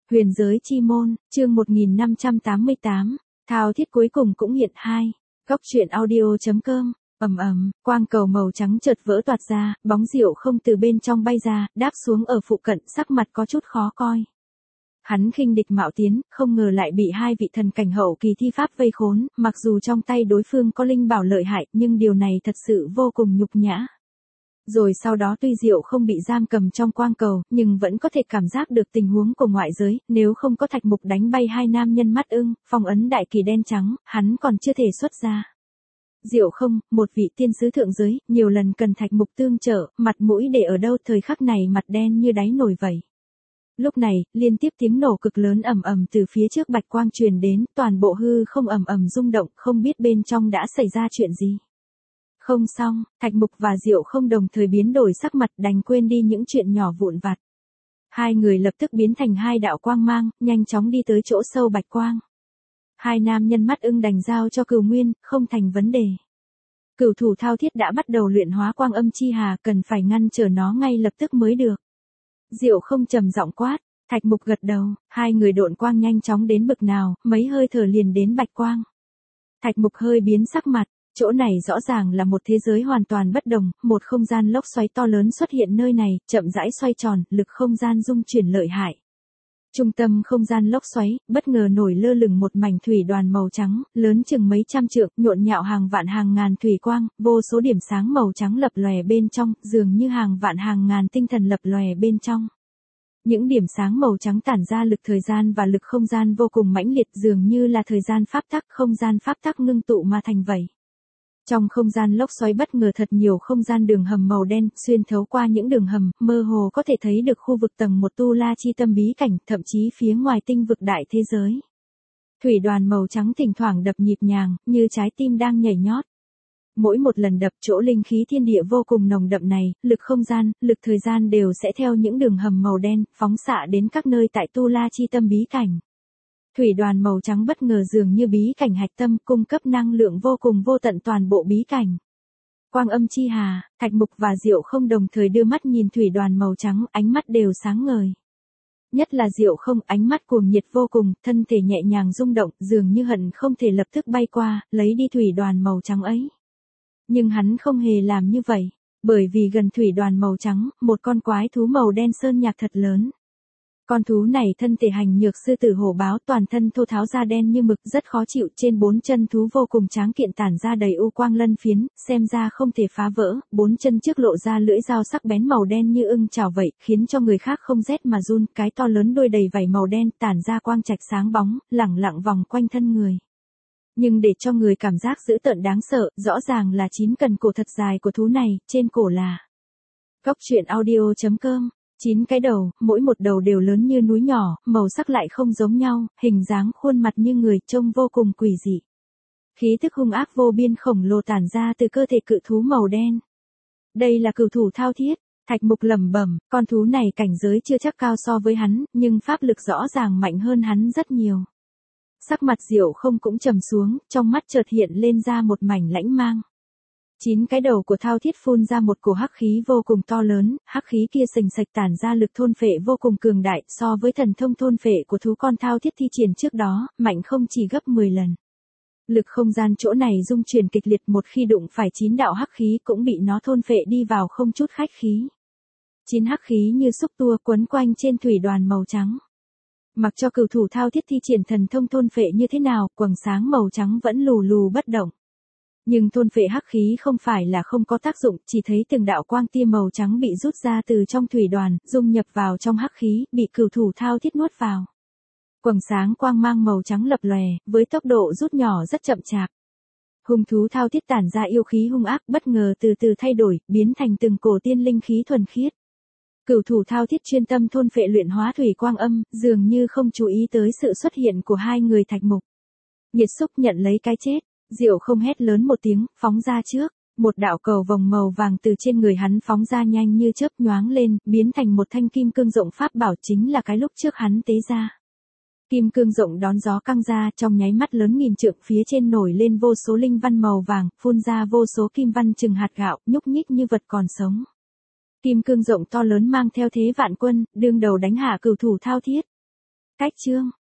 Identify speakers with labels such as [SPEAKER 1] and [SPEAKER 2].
[SPEAKER 1] Huyền giới chi môn, chương 1588, thao thiết cuối cùng cũng hiện 2. Góc truyện audio.com, quang cầu màu trắng chợt vỡ toạt ra, bóng Diệu Không từ bên trong bay ra, đáp xuống ở phụ cận, sắc mặt có chút khó coi. Hắn khinh địch mạo tiến, không ngờ lại bị hai vị thần cảnh hậu kỳ thi pháp vây khốn, mặc dù trong tay đối phương có linh bảo lợi hại, nhưng điều này thật sự vô cùng nhục nhã. Rồi sau đó tuy Diệu Không bị giam cầm trong quang cầu, nhưng vẫn có thể cảm giác được tình huống của ngoại giới, nếu không có Thạch Mục đánh bay hai nam nhân mắt ưng, phong ấn đại kỳ đen trắng, hắn còn chưa thể xuất ra. Diệu Không, một vị tiên sứ thượng giới, nhiều lần cần Thạch Mục tương trợ, mặt mũi để ở đâu, thời khắc này mặt đen như đáy nồi vậy. Lúc này, liên tiếp tiếng nổ cực lớn ầm ầm từ phía trước bạch quang truyền đến, toàn bộ hư không ầm ầm rung động, không biết bên trong đã xảy ra chuyện gì. Không xong, Thạch Mục và Diệu Không đồng thời biến đổi sắc mặt, đành quên đi những chuyện nhỏ vụn vặt. Hai người lập tức biến thành hai đạo quang mang, nhanh chóng đi tới chỗ sâu bạch quang. Hai nam nhân mắt ưng đành giao cho Cửu Nguyên, không thành vấn đề. Cửu thủ thao thiết đã bắt đầu luyện hóa quang âm chi hà, cần phải ngăn trở nó ngay lập tức mới được. Diệu Không trầm giọng quát, Thạch Mục gật đầu, hai người độn quang nhanh chóng đến bực nào, mấy hơi thở liền đến bạch quang. Thạch Mục hơi biến sắc mặt. Chỗ này rõ ràng là một thế giới hoàn toàn bất đồng, một không gian lốc xoáy to lớn xuất hiện nơi này, chậm rãi xoay tròn, lực không gian dung chuyển lợi hại. Trung tâm không gian lốc xoáy, bất ngờ nổi lơ lửng một mảnh thủy đoàn màu trắng, lớn chừng mấy trăm trượng, nhộn nhạo hàng vạn hàng ngàn thủy quang, vô số điểm sáng màu trắng lập lòe bên trong, dường như hàng vạn hàng ngàn tinh thần lập lòe bên trong. Những điểm sáng màu trắng tản ra lực thời gian và lực không gian vô cùng mãnh liệt, dường như là thời gian pháp tắc, không gian pháp tắc ngưng tụ mà thành vậy. Trong không gian lốc xoáy bất ngờ thật nhiều không gian đường hầm màu đen, xuyên thấu qua những đường hầm, mơ hồ có thể thấy được khu vực tầng 1 Tu La Chi Tâm bí cảnh, thậm chí phía ngoài tinh vực đại thế giới. Thủy đoàn màu trắng thỉnh thoảng đập nhịp nhàng, như trái tim đang nhảy nhót. Mỗi một lần đập, chỗ linh khí thiên địa vô cùng nồng đậm này, lực không gian, lực thời gian đều sẽ theo những đường hầm màu đen, phóng xạ đến các nơi tại Tu La Chi Tâm bí cảnh. Thủy đoàn màu trắng bất ngờ dường như bí cảnh hạch tâm, cung cấp năng lượng vô cùng vô tận toàn bộ bí cảnh. Quang âm chi hà, Thạch Mục và Diệu Không đồng thời đưa mắt nhìn thủy đoàn màu trắng, ánh mắt đều sáng ngời. Nhất là Diệu Không, ánh mắt cuồng nhiệt vô cùng, thân thể nhẹ nhàng rung động, dường như hận không thể lập tức bay qua, lấy đi thủy đoàn màu trắng ấy. Nhưng hắn không hề làm như vậy, bởi vì gần thủy đoàn màu trắng, một con quái thú màu đen sơn nhạc thật lớn. Con thú này thân thể hành nhược sư tử hổ báo, toàn thân thô tháo da đen như mực, rất khó chịu, trên bốn chân thú vô cùng tráng kiện tản ra đầy u quang lân phiến, xem ra không thể phá vỡ, bốn chân trước lộ ra lưỡi dao sắc bén màu đen như ưng chảo vậy, khiến cho người khác không rét mà run, cái to lớn đuôi đầy vảy màu đen, tản ra quang trạch sáng bóng, lẳng lặng vòng quanh thân người. Nhưng để cho người cảm giác dữ tợn đáng sợ, rõ ràng là 9 cần cổ thật dài của thú này, trên cổ là Góc truyện audio.com. 9 cái đầu, mỗi một đầu đều lớn như núi nhỏ, màu sắc lại không giống nhau, hình dáng khuôn mặt như người, trông vô cùng quỷ dị. Khí tức hung ác vô biên khổng lồ tản ra từ cơ thể cự thú màu đen. Đây là cửu thủ thao thiết, Thạch Mục lẩm bẩm, con thú này cảnh giới chưa chắc cao so với hắn, nhưng pháp lực rõ ràng mạnh hơn hắn rất nhiều. Sắc mặt Diệu Không cũng trầm xuống, trong mắt chợt hiện lên ra một mảnh lãnh mang. 9 cái đầu của thao thiết phun ra một cổ hắc khí vô cùng to lớn, hắc khí kia sình sạch tản ra lực thôn phệ vô cùng cường đại, so với thần thông thôn phệ của thú con thao thiết thi triển trước đó, mạnh không chỉ gấp 10 lần. Lực không gian chỗ này dung chuyển kịch liệt, một khi đụng phải 9 đạo hắc khí cũng bị nó thôn phệ đi vào không chút khách khí. 9 hắc khí như xúc tua quấn quanh trên thủy đoàn màu trắng. Mặc cho cửu thủ thao thiết thi triển thần thông thôn phệ như thế nào, quầng sáng màu trắng vẫn lù lù bất động. Nhưng thôn phệ hắc khí không phải là không có tác dụng, chỉ thấy từng đạo quang tia màu trắng bị rút ra từ trong thủy đoàn, dung nhập vào trong hắc khí, bị cửu thủ thao thiết nuốt vào. Quầng sáng quang mang màu trắng lập lòe, với tốc độ rút nhỏ rất chậm chạp. Hung thú thao thiết tản ra yêu khí hung ác, bất ngờ từ từ thay đổi, biến thành từng cổ tiên linh khí thuần khiết. Cửu thủ thao thiết chuyên tâm thôn phệ luyện hóa thủy quang âm, dường như không chú ý tới sự xuất hiện của hai người Thạch Mục. Nhiệt xúc nhận lấy cái chết. Diệu Không hét lớn một tiếng, phóng ra trước, một đạo cầu vòng màu vàng từ trên người hắn phóng ra nhanh như chớp nhoáng lên, biến thành một thanh kim cương rộng pháp bảo, chính là cái lúc trước hắn tế ra. Kim cương rộng đón gió căng ra, trong nháy mắt lớn nghìn trượng, phía trên nổi lên vô số linh văn màu vàng, phun ra vô số kim văn chừng hạt gạo, nhúc nhích như vật còn sống. Kim cương rộng to lớn mang theo thế vạn quân, đương đầu đánh hạ cửu thủ thao thiết. Cách chương